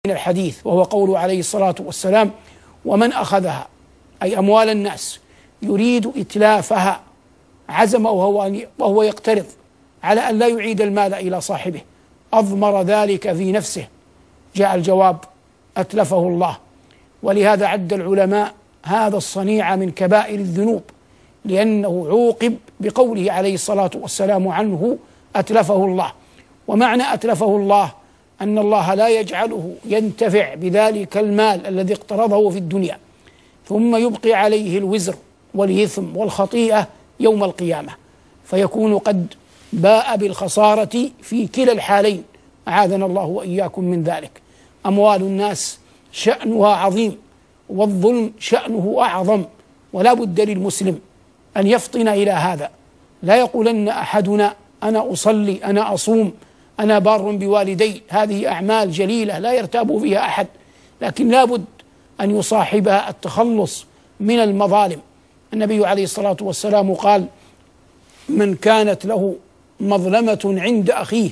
من الحديث، وهو قوله عليه الصلاة والسلام: ومن أخذها، أي أموال الناس، يريد إتلافها، عزم وهو يقترض على أن لا يعيد المال إلى صاحبه، أضمر ذلك في نفسه. جاء الجواب: أتلفه الله. ولهذا عد العلماء هذا الصنيع من كبائر الذنوب، لأنه عوقب بقوله عليه الصلاة والسلام عنه: أتلفه الله. ومعنى أتلفه الله أن الله لا يجعله ينتفع بذلك المال الذي اقترضه في الدنيا، ثم يبقي عليه الوزر والإثم والخطيئة يوم القيامة، فيكون قد باء بالخسارة في كلا الحالين، أعاذنا الله وإياكم من ذلك. أموال الناس شأنها عظيم، والظلم شأنه أعظم، ولا بد للمسلم أن يفطن إلى هذا. لا يقولن أحدنا: أنا أصلي، أنا أصوم، أنا بار بوالدي، هذه أعمال جليلة لا يرتاب فيها أحد، لكن لا بد أن يصاحبها التخلص من المظالم. النبي عليه الصلاة والسلام قال: من كانت له مظلمة عند أخيه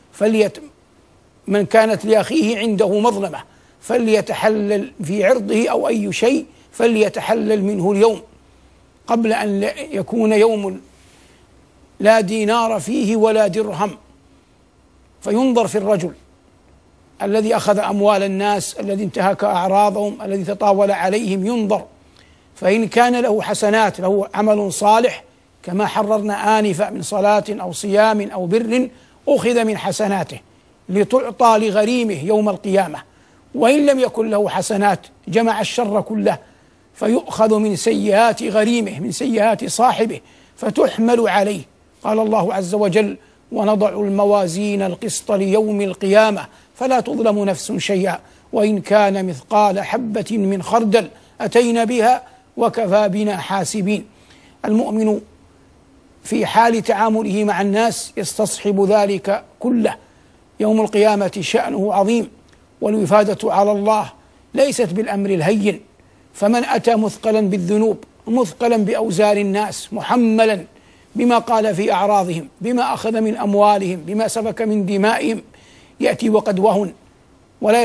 من كانت لأخيه عنده مظلمة فليتحلل في عرضه أو أي شيء فليتحلل منه اليوم، قبل أن يكون يوم لا دينار فيه ولا درهم. فينظر في الرجل الذي أخذ أموال الناس، الذي انتهك أعراضهم، الذي تطاول عليهم، ينظر، فإن كان له حسنات، له عمل صالح كما حررنا آنفا من صلاة أو صيام أو بر، أخذ من حسناته لتعطى لغريمه يوم القيامة. وإن لم يكن له حسنات جمع الشر كله، فيؤخذ من سيئات غريمه، من سيئات صاحبه، فتحمل عليه. قال الله عز وجل: ونضع الموازين القسط ليوم القيامة فلا تظلم نفس شيئا وإن كان مثقال حبة من خردل أتينا بها وكفى بنا حاسبين. المؤمن في حال تعامله مع الناس يستصحب ذلك كله. يوم القيامة شأنه عظيم، والوفادة على الله ليست بالأمر الهين، فمن أتى مثقلا بالذنوب، مثقلا بأوزار الناس، محملا بما قال في أعراضهم، بما أخذ من أموالهم، بما سفك من دمائهم، يأتي وقد وهن، ولا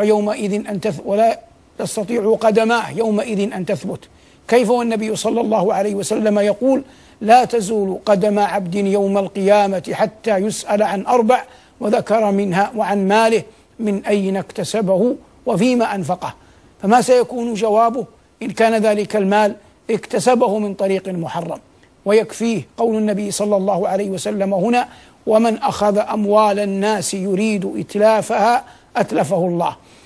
تستطيع قدماه يومئذ أن تثبت. كيف والنبي صلى الله عليه وسلم يقول: لا تزول قدم عبد يوم القيامة حتى يسأل عن 4، وذكر منها وعن ماله من أين اكتسبه وفيما أنفقه. فما سيكون جوابه إن كان ذلك المال اكتسبه من طريق محرم؟ ويكفيه قول النبي صلى الله عليه وسلم هنا: ومن أخذ أموال الناس يريد إتلافها أتلفه الله.